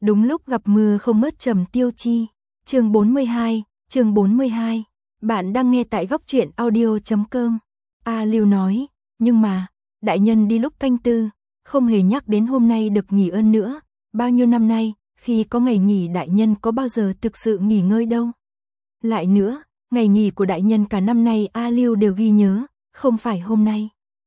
Đúng lúc gặp mưa không mất Trầm Tiêu Chi. Chương 42. Bạn đang nghe tại góc truyện audio.com. A Lưu nói, nhưng mà, đại nhân đi lúc canh tư, không hề nhắc đến hôm nay được nghỉ ơn nữa. Bao nhiêu năm nay, khi có ngày nghỉ đại nhân có bao giờ thực sự nghỉ ngơi đâu. Lại nữa, ngày nghỉ của đại nhân cả năm nay A Lưu đều ghi nhớ, không phải hôm nay.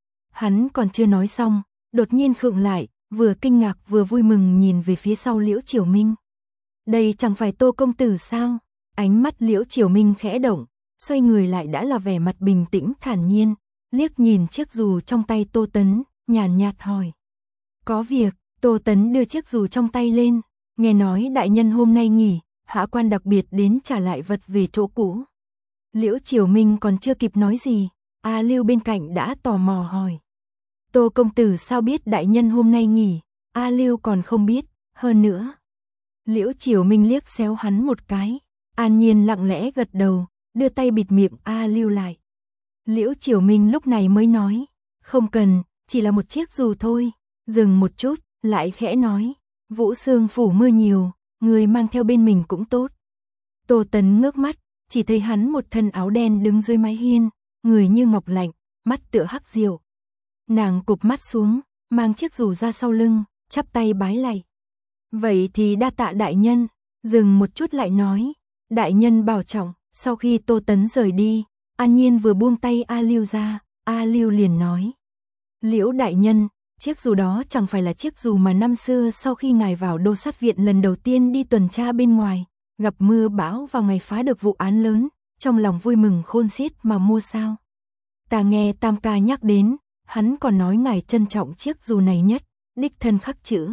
Hắn còn chưa nói xong, đột nhiên khựng lại, vừa kinh ngạc vừa vui mừng nhìn về phía sau Liễu Chiểu Minh. Đây chẳng phải Tô công tử sao? Ánh mắt Liễu Chiểu Minh khẽ động, xoay người lại đã là vẻ mặt bình tĩnh thản nhiên, liếc nhìn chiếc dù trong tay Tô Tấn, nhàn nhạt hỏi. Có việc. Tô Tấn đưa chiếc dù trong tay lên, nghe nói đại nhân hôm nay nghỉ, hạ quan đặc biệt đến trả lại vật về chỗ cũ. Liễu Chiểu Minh còn chưa kịp nói gì, A Lưu bên cạnh đã tò mò hỏi. Tô công tử sao biết đại nhân hôm nay nghỉ? A Lưu còn không biết, hơn nữa. Liễu Chiểu Minh liếc xéo hắn một cái, An Nhiên lặng lẽ gật đầu, đưa tay bịt miệng A Lưu lại. Liễu Chiểu Minh lúc này mới nói, không cần, chỉ là một chiếc dù thôi. Dừng một chút, lại khẽ nói, Vũ Sương phủ mưa nhiều, người mang theo bên mình cũng tốt. Tô Tấn ngước mắt, chỉ thấy hắn một thân áo đen đứng dưới mái hiên, người như ngọc lạnh, mắt tựa hắc diệu. Nàng cụp mắt xuống, mang chiếc dù ra sau lưng, chắp tay bái lạy. Vậy thì đa tạ đại nhân. Dừng một chút lại nói, đại nhân bảo trọng. Sau khi Tô Tấn rời đi, An Nhiên vừa buông tay A Lưu ra, A Lưu liền nói. Liễu đại nhân, chiếc dù đó chẳng phải là chiếc dù mà năm xưa sau khi ngài vào đô sát viện lần đầu tiên đi tuần tra bên ngoài, gặp mưa bão vào ngày phá được vụ án lớn, trong lòng vui mừng khôn xiết mà mua sao. Ta nghe Tam ca nhắc đến, hắn còn nói ngài trân trọng chiếc dù này nhất, đích thân khắc chữ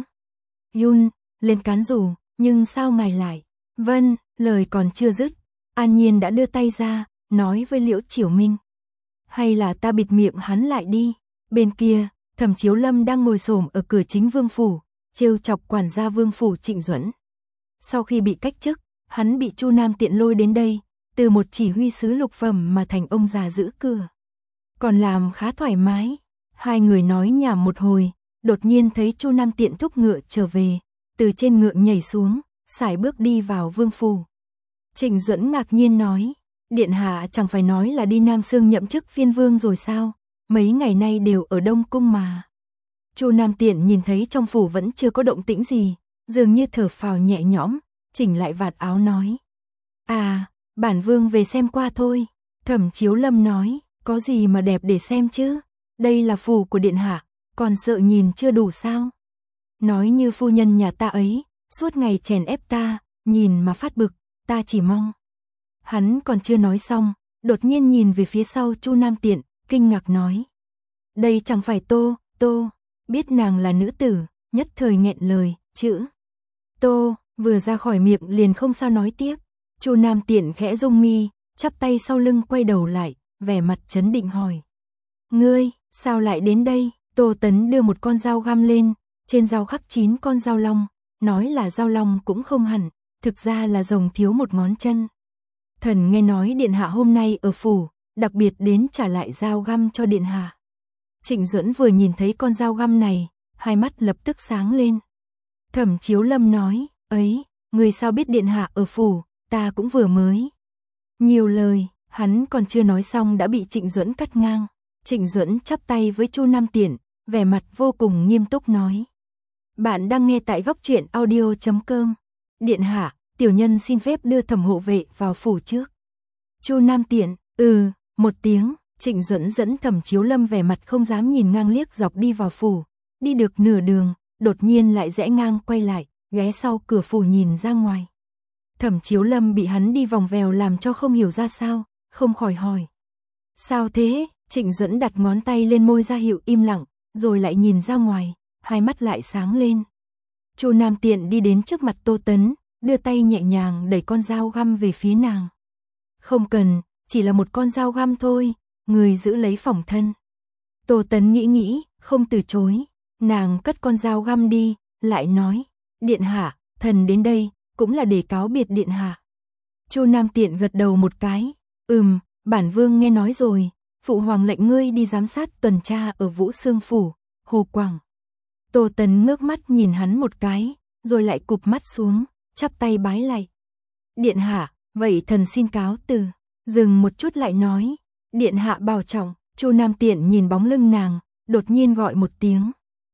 Yun lên cán dù, nhưng sao ngài lại? Vâng, lời còn chưa dứt, An Nhiên đã đưa tay ra, nói với Liễu Chiểu Minh. Hay là ta bịt miệng hắn lại đi. Bên kia, Thẩm Chiếu Lâm đang ngồi xổm ở cửa chính vương phủ, trêu chọc quản gia vương phủ Trịnh Duẫn. Sau khi bị cách chức, hắn bị Chu Nam Tiện lôi đến đây, từ một chỉ huy sứ lục phẩm mà thành ông già giữ cửa. Còn làm khá thoải mái. Hai người nói nhảm một hồi, đột nhiên thấy Chu Nam Tiện thúc ngựa trở về, từ trên ngựa nhảy xuống, sải bước đi vào vương phủ. Trịnh Duẫn ngạc nhiên nói, điện hạ chẳng phải nói là đi Nam Xương nhậm chức phiên vương rồi sao? Mấy ngày nay đều ở Đông Cung mà. Chu Nam Tiện nhìn thấy trong phủ vẫn chưa có động tĩnh gì, dường như thở phào nhẹ nhõm, chỉnh lại vạt áo nói. À, bản vương về xem qua thôi. Thẩm Chiếu Lâm nói, có gì mà đẹp để xem chứ? Đây là phủ của điện hạ, còn sợ nhìn chưa đủ sao? Nói như phu nhân nhà ta ấy, suốt ngày chèn ép ta, nhìn mà phát bực, ta chỉ mong. Hắn còn chưa nói xong, đột nhiên nhìn về phía sau Chu Nam Tiện, kinh ngạc nói. Đây chẳng phải Tô, biết nàng là nữ tử, nhất thời nghẹn lời, chữ Tô, vừa ra khỏi miệng liền không sao nói tiếp. Chu Nam Tiện khẽ rung mi, chắp tay sau lưng quay đầu lại, vẻ mặt trấn định hỏi. Ngươi, sao lại đến đây? Tô Tấn đưa một con dao găm lên, trên dao khắc 9 con dao long, nói là dao long cũng không hẳn, thực ra là rồng thiếu một ngón chân. Thần nghe nói điện hạ hôm nay ở phủ, đặc biệt đến trả lại dao găm cho điện hạ. Trịnh Duẫn vừa nhìn thấy con dao găm này, hai mắt lập tức sáng lên. Thẩm Chiếu Lâm nói, ấy, người sao biết điện hạ ở phủ, ta cũng vừa mới. Nhiều lời, hắn còn chưa nói xong đã bị Trịnh Duẫn cắt ngang. Trịnh Duẫn chắp tay với Chu Nam Tiện, vẻ mặt vô cùng nghiêm túc nói. Bạn đang nghe tại góc truyện audio.com. Điện hạ, tiểu nhân xin phép đưa Thẩm hộ vệ vào phủ trước. Chu Nam Tiện, một tiếng. Trịnh Duẫn dẫn Thẩm Chiếu Lâm vẻ mặt không dám nhìn ngang liếc dọc đi vào phủ. Đi được nửa đường, đột nhiên lại rẽ ngang quay lại, ghé sau cửa phủ nhìn ra ngoài. Thẩm Chiếu Lâm bị hắn đi vòng vèo làm cho không hiểu ra sao, không khỏi hỏi. Sao thế? Trịnh Duẫn đặt ngón tay lên môi ra hiệu im lặng, rồi lại nhìn ra ngoài, hai mắt lại sáng lên. Chu Nam Tiện đi đến trước mặt Tô Tấn, đưa tay nhẹ nhàng đẩy con dao găm về phía nàng. Không cần, chỉ là một con dao găm thôi, người giữ lấy phòng thân. Tô Tấn nghĩ, không từ chối. Nàng cất con dao găm đi, lại nói, điện hạ, thần đến đây, cũng là để cáo biệt điện hạ. Chu Nam Tiện gật đầu một cái, bản vương nghe nói rồi, phụ hoàng lệnh ngươi đi giám sát tuần tra ở Vũ Sương phủ, Hồ Quảng. Tô Tấn ngước mắt nhìn hắn một cái, rồi lại cụp mắt xuống, chắp tay bái lạy. Điện hạ, vậy thần xin cáo từ. Dừng một chút lại nói, điện hạ bảo trọng. Chu Nam Tiện nhìn bóng lưng nàng, đột nhiên gọi một tiếng.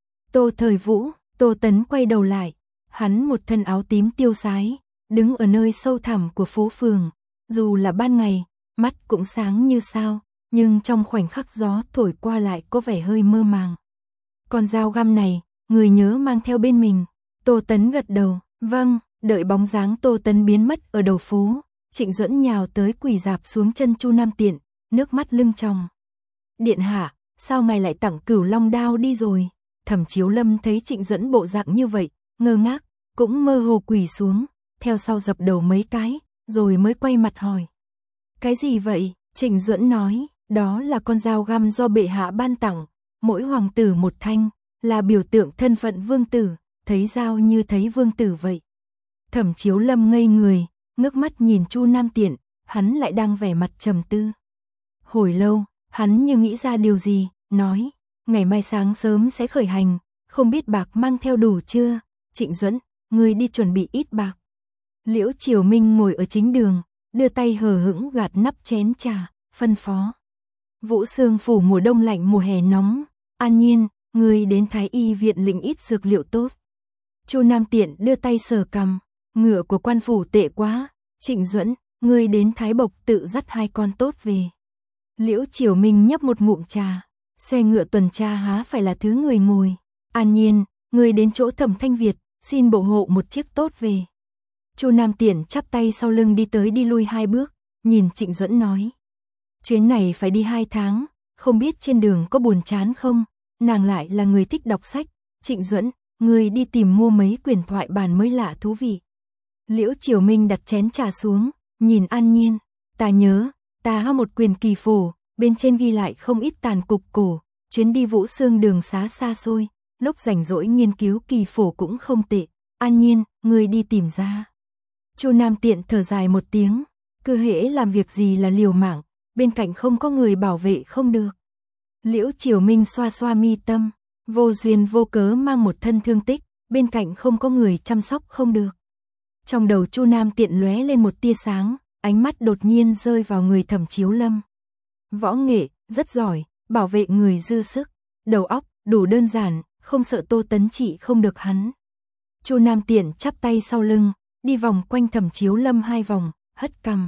Tô Thời Vũ. Tô Tấn quay đầu lại, hắn một thân áo tím tiêu sái, đứng ở nơi sâu thẳm của phố phường, dù là ban ngày, mắt cũng sáng như sao, nhưng trong khoảnh khắc gió thổi qua lại có vẻ hơi mơ màng. Con dao găm này, người nhớ mang theo bên mình. Tô Tấn gật đầu, vâng. Đợi bóng dáng Tô Tấn biến mất ở đầu phố, Trịnh Duẫn nhào tới quỳ rạp xuống chân Chu Nam Tiện, nước mắt lưng tròng. Điện hạ, sao ngài lại tặng Cửu Long đao đi rồi? Thẩm Chiếu Lâm thấy Trịnh Duẫn bộ dạng như vậy, ngơ ngác, cũng mơ hồ quỳ xuống, theo sau dập đầu mấy cái, rồi mới quay mặt hỏi. Cái gì vậy? Trịnh Duẫn nói, đó là con dao găm do bệ hạ ban tặng, mỗi hoàng tử một thanh, là biểu tượng thân phận vương tử, thấy dao như thấy vương tử vậy. Thẩm Chiếu Lâm ngây người, ngước mắt nhìn Chu Nam Tiện, hắn lại đang vẻ mặt trầm tư. Hồi lâu, hắn như nghĩ ra điều gì, nói, ngày mai sáng sớm sẽ khởi hành, không biết bạc mang theo đủ chưa? Trịnh Duẫn, ngươi đi chuẩn bị ít bạc. Liễu Triều Minh ngồi ở chính đường, đưa tay hờ hững gạt nắp chén trà, phân phó. Vũ Sương phủ mùa đông lạnh mùa hè nóng, An Nhiên, ngươi đến Thái Y viện lĩnh ít dược liệu tốt. Chu Nam Tiện đưa tay sờ cằm, ngựa của quan phủ tệ quá. Trịnh Duẫn, ngươi đến Thái Bộc tự dắt 2 con tốt về. Liễu Triều Minh nhấp một ngụm trà, xe ngựa tuần tra há phải là thứ người ngồi. An Nhiên, ngươi đến chỗ Thẩm Thanh Việt, xin bộ hộ một chiếc tốt về. Chu Nam Tiện chắp tay sau lưng đi tới đi lui 2 bước, nhìn Trịnh Duẫn nói. Chuyến này phải đi 2 tháng, không biết trên đường có buồn chán không? Nàng lại là người thích đọc sách. Trịnh Duẫn, ngươi đi tìm mua mấy quyển thoại bản mới lạ thú vị. Liễu Triều Minh đặt chén trà xuống, nhìn An Nhiên. Ta nhớ, ta có một quyển kỳ phổ, bên trên ghi lại không ít tàn cục cổ, chuyến đi Vũ Sương đường xá xa xôi, lúc rảnh rỗi nghiên cứu kỳ phổ cũng không tệ. An Nhiên, ngươi đi tìm ra. Chu Nam Tiện thở dài một tiếng, cứ hễ làm việc gì là liều mạng, bên cạnh không có người bảo vệ không được. Liễu Triều Minh xoa xoa mi tâm, vô duyên vô cớ mang một thân thương tích, bên cạnh không có người chăm sóc không được. Trong đầu Chu Nam Tiện lóe lên một tia sáng, ánh mắt đột nhiên rơi vào người Thẩm Chiếu Lâm. Võ nghệ, rất giỏi, bảo vệ người dư sức, đầu óc, đủ đơn giản, không sợ Tô Tấn trị không được hắn. Chu Nam Tiện chắp tay sau lưng, đi vòng quanh Thẩm Chiếu Lâm 2 vòng, hất cằm.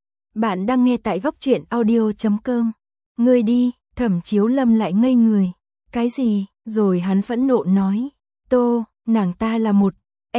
Bạn đang nghe tại góc truyện audio.com. Ngươi đi, Thẩm Chiếu Lâm lại ngây người. Cái gì? Rồi hắn phẫn nộ nói. Tô, nàng ta là một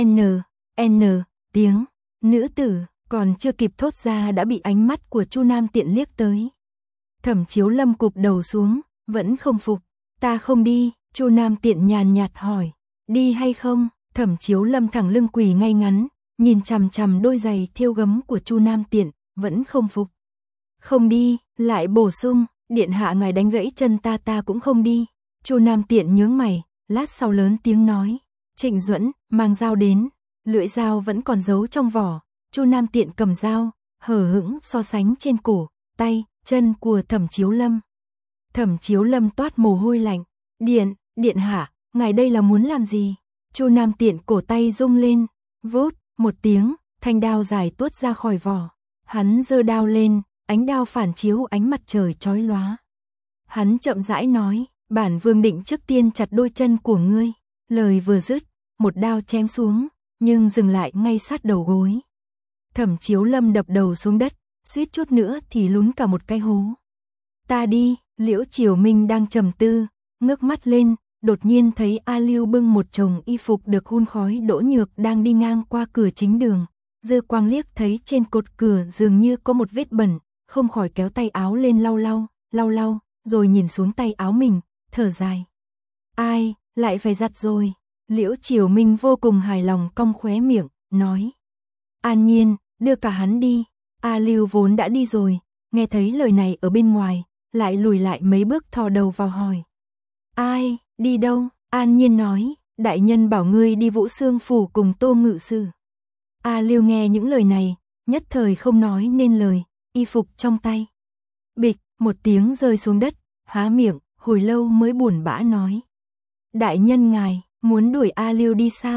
tiếng. Nữ tử, còn chưa kịp thốt ra đã bị ánh mắt của Chu Nam Tiện liếc tới. Thẩm Chiếu Lâm cụp đầu xuống, vẫn không phục. Ta không đi. Chu Nam Tiện nhàn nhạt hỏi. Đi hay không? Thẩm Chiếu Lâm thẳng lưng quỳ ngay ngắn, nhìn chằm chằm đôi giày thêu gấm của Chu Nam Tiện, vẫn không phục. Không đi, lại bổ sung, điện hạ ngài đánh gãy chân ta cũng không đi. Chu Nam Tiện nhướng mày, lát sau lớn tiếng nói. Trịnh Duẫn, mang dao đến. Lưỡi dao vẫn còn giấu trong vỏ. Chu Nam Tiện cầm dao, hờ hững so sánh trên cổ, tay, chân của Thẩm Chiếu Lâm. Thẩm Chiếu Lâm toát mồ hôi lạnh. Điện hạ, ngài đây là muốn làm gì? Chu Nam Tiện cổ tay rung lên, vốt, một tiếng, thanh đao dài tuốt ra khỏi vỏ. Hắn giơ đao lên, ánh đao phản chiếu ánh mặt trời chói lóa. Hắn chậm rãi nói, bản vương định trước tiên chặt đôi chân của ngươi. Lời vừa dứt, một đao chém xuống, nhưng dừng lại ngay sát đầu gối. Thẩm Chiếu Lâm đập đầu xuống đất, suýt chút nữa thì lún cả một cái hố. Ta đi. Liễu Triều Minh đang trầm tư, ngước mắt lên, đột nhiên thấy A Lưu bưng một chồng y phục được hun khói Đỗ Nhược đang đi ngang qua cửa chính đường. Dư quang liếc thấy trên cột cửa dường như có một vết bẩn, không khỏi kéo tay áo lên lau lau, rồi nhìn xuống tay áo mình, thở dài. Ai, lại phải giặt rồi. Liễu Triều Minh vô cùng hài lòng cong khóe miệng, nói. An Nhiên, đưa cả hắn đi. A Lưu vốn đã đi rồi, nghe thấy lời này ở bên ngoài, lại lùi lại mấy bước thò đầu vào hỏi. Ai, đi đâu? An Nhiên nói, đại nhân bảo ngươi đi Vũ Sương phủ cùng Tô ngự sử. A Lưu nghe những lời này, nhất thời không nói nên lời, y phục trong tay. Bịch, một tiếng rơi xuống đất, há miệng, hồi lâu mới buồn bã nói. Đại nhân ngài, muốn đuổi A Lưu đi sao?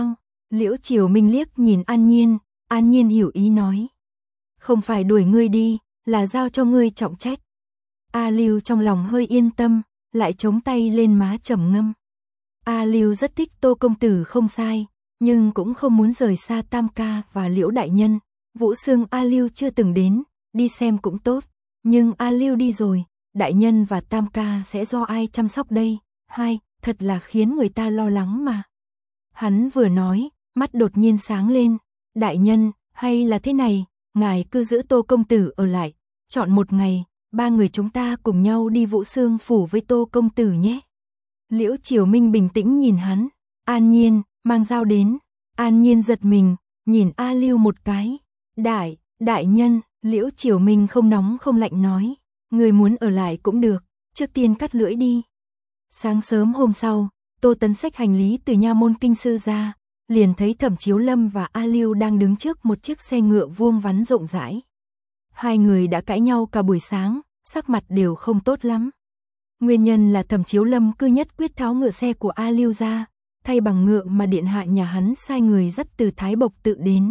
Liễu Chiều Minh liếc nhìn An Nhiên hiểu ý nói. Không phải đuổi ngươi đi, là giao cho ngươi trọng trách. A Lưu trong lòng hơi yên tâm, lại chống tay lên má trầm ngâm. A Lưu rất thích Tô công tử không sai, nhưng cũng không muốn rời xa Tam ca và Liễu đại nhân. Vũ Sương A Lưu chưa từng đến, đi xem cũng tốt, nhưng A Lưu đi rồi, đại nhân và Tam ca sẽ do ai chăm sóc đây? Thật là khiến người ta lo lắng mà. Hắn vừa nói, mắt đột nhiên sáng lên, đại nhân, hay là thế này, ngài cứ giữ Tô công tử ở lại, chọn một ngày, 3 người chúng ta cùng nhau đi Vũ Sương phủ với Tô công tử nhé. Liễu Chiều Minh bình tĩnh nhìn hắn, An Nhiên, mang dao đến. An Nhiên giật mình, nhìn A Lưu một cái. Đại nhân, Liễu Chiều Minh không nóng không lạnh nói, người muốn ở lại cũng được, trước tiên cắt lưỡi đi. Sáng sớm hôm sau, Tô Tấn xách hành lý từ nha môn kinh sư ra, liền thấy Thẩm Chiếu Lâm và A Lưu đang đứng trước một chiếc xe ngựa vuông vắn rộng rãi. Hai người đã cãi nhau cả buổi sáng, sắc mặt đều không tốt lắm. Nguyên nhân là Thẩm Chiếu Lâm cứ nhất quyết tháo ngựa xe của A Lưu ra, thay bằng ngựa mà điện hạ nhà hắn sai người dắt từ Thái Bộc tự đến.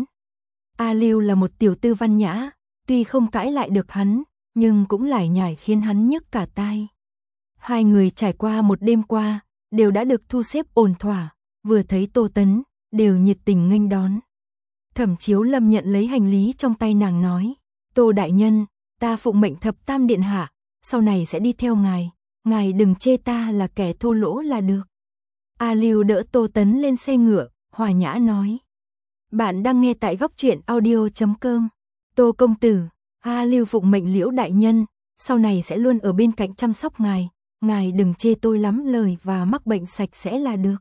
A Lưu là một tiểu tư văn nhã, tuy không cãi lại được hắn, nhưng cũng lải nhải khiến hắn nhức cả tai. Hai người trải qua một đêm qua, đều đã được thu xếp ổn thỏa, vừa thấy Tô Tấn, đều nhiệt tình nghênh đón. Thẩm Chiếu Lâm nhận lấy hành lý trong tay nàng nói, Tô đại nhân, ta phụng mệnh Thập Tam điện hạ, sau này sẽ đi theo ngài đừng chê ta là kẻ thô lỗ là được. A Lưu đỡ Tô Tấn lên xe ngựa, hòa nhã nói. Bạn đang nghe tại góc truyện audio.com. Tô công tử, A Lưu phụng mệnh Liễu đại nhân, sau này sẽ luôn ở bên cạnh chăm sóc ngài đừng chê tôi lắm lời và mắc bệnh sạch sẽ là được.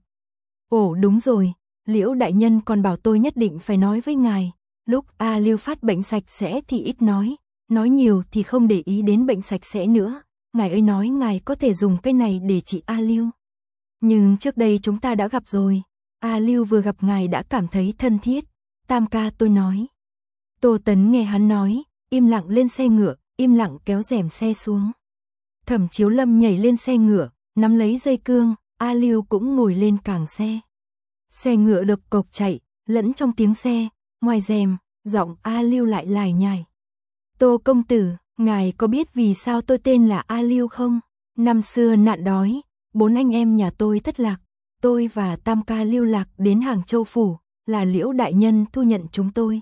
Ồ đúng rồi, Liễu đại nhân còn bảo tôi nhất định phải nói với ngài, lúc A Lưu phát bệnh sạch sẽ thì ít nói nhiều thì không để ý đến bệnh sạch sẽ nữa. Ngài ơi nói ngài có thể dùng cái này để trị A Lưu. Nhưng trước đây chúng ta đã gặp rồi, A Lưu vừa gặp ngài đã cảm thấy thân thiết. Tam ca tôi nói. Tô Tấn nghe hắn nói, im lặng lên xe ngựa, im lặng kéo rèm xe xuống. Thẩm Chiếu Lâm nhảy lên xe ngựa, nắm lấy dây cương, A Lưu cũng ngồi lên càng xe. Xe ngựa độc cộc chạy, lẫn trong tiếng xe, ngoài rèm, giọng A Lưu lại lải nhải. Tô công tử, ngài có biết vì sao tôi tên là A Lưu không? Năm xưa nạn đói, 4 anh em nhà tôi thất lạc, tôi và Tam ca lưu lạc đến Hàng Châu phủ, là Liễu đại nhân thu nhận chúng tôi.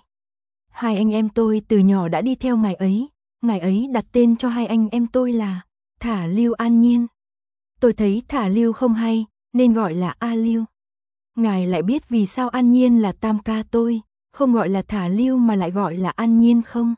2 anh em tôi từ nhỏ đã đi theo ngài ấy đặt tên cho 2 anh em tôi là Thả Lưu An Nhiên. Tôi thấy Thả Lưu không hay, nên gọi là A Lưu. Ngài lại biết vì sao An Nhiên là Tam ca tôi, không gọi là Thả Lưu mà lại gọi là An Nhiên không?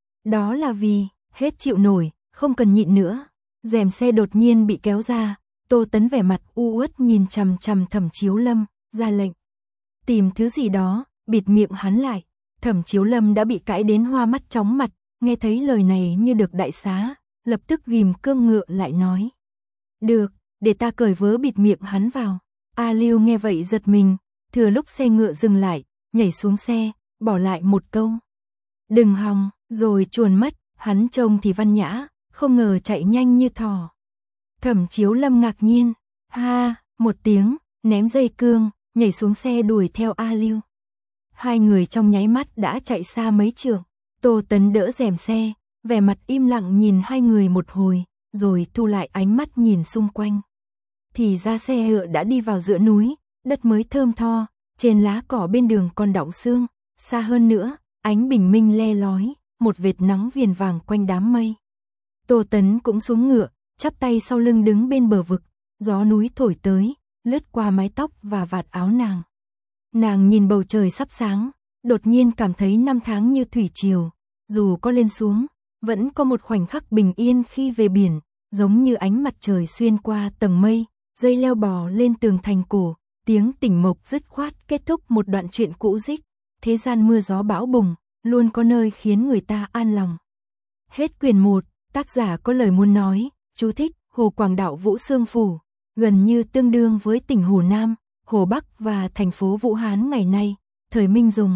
Đó là vì, hết chịu nổi, không cần nhịn nữa. Rèm xe đột nhiên bị kéo ra, Tô Tấn vẻ mặt u uất nhìn chằm chằm Thẩm Chiếu Lâm, ra lệnh. Tìm thứ gì đó, bịt miệng hắn lại. Thẩm Chiếu Lâm đã bị cãi đến hoa mắt chóng mặt, nghe thấy lời này như được đại xá, lập tức ghim cương ngựa lại nói. Được, để ta cởi vớ bịt miệng hắn vào. A Lưu nghe vậy giật mình, thừa lúc xe ngựa dừng lại, nhảy xuống xe, bỏ lại một câu. Đừng hòng, rồi chuồn mất, hắn trông thì văn nhã, không ngờ chạy nhanh như thỏ. Thẩm Chiếu Lâm ngạc nhiên, ha, một tiếng, ném dây cương, nhảy xuống xe đuổi theo A Lưu. Hai người trong nháy mắt đã chạy xa mấy trượng. Tô Tấn đỡ rèm xe, vẻ mặt im lặng nhìn hai người một hồi, rồi thu lại ánh mắt nhìn xung quanh. Thì ra xe ngựa đã đi vào giữa núi, đất mới thơm tho, trên lá cỏ bên đường còn đọng sương, xa hơn nữa, ánh bình minh le lói, một vệt nắng viền vàng quanh đám mây. Tô Tấn cũng xuống ngựa, chắp tay sau lưng đứng bên bờ vực, gió núi thổi tới, lướt qua mái tóc và vạt áo nàng. Nàng nhìn bầu trời sắp sáng, đột nhiên cảm thấy năm tháng như thủy triều, dù có lên xuống, vẫn có một khoảnh khắc bình yên khi về biển, giống như ánh mặt trời xuyên qua tầng mây, dây leo bò lên tường thành cổ, tiếng tỉnh mộc dứt khoát kết thúc một đoạn truyện cũ dích. Thế gian mưa gió bão bùng, luôn có nơi khiến người ta an lòng. Hết quyển 1, tác giả có lời muốn nói, chú thích, Hồ Quảng Đạo Vũ Sương Phủ, gần như tương đương với tỉnh Hồ Nam, Hồ Bắc và thành phố Vũ Hán ngày nay, thời Minh dùng.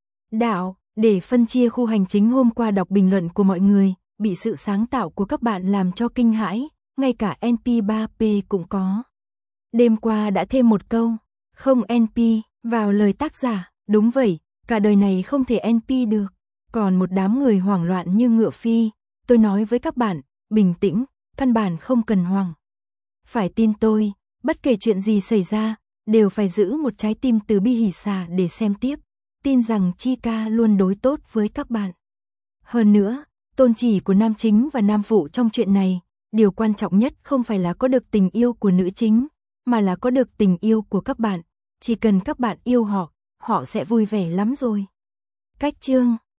Đạo, để phân chia khu hành chính hôm qua đọc bình luận của mọi người, bị sự sáng tạo của các bạn làm cho kinh hãi, ngay cả NP3P cũng có. Đêm qua đã thêm một câu, không NP, Vào lời tác giả, đúng vậy, cả đời này không thể NP được. Còn một đám người hoảng loạn như ngựa phi, tôi nói với các bạn, bình tĩnh, căn bản không cần hoảng. Phải tin tôi, bất kể chuyện gì xảy ra, đều phải giữ một trái tim từ bi hỉ xả để xem tiếp, tin rằng Chika luôn đối tốt với các bạn. Hơn nữa, tôn chỉ của nam chính và nam phụ trong chuyện này, điều quan trọng nhất không phải là có được tình yêu của nữ chính, mà là có được tình yêu của các bạn. Chỉ cần các bạn yêu họ, họ sẽ vui vẻ lắm rồi. Cách chương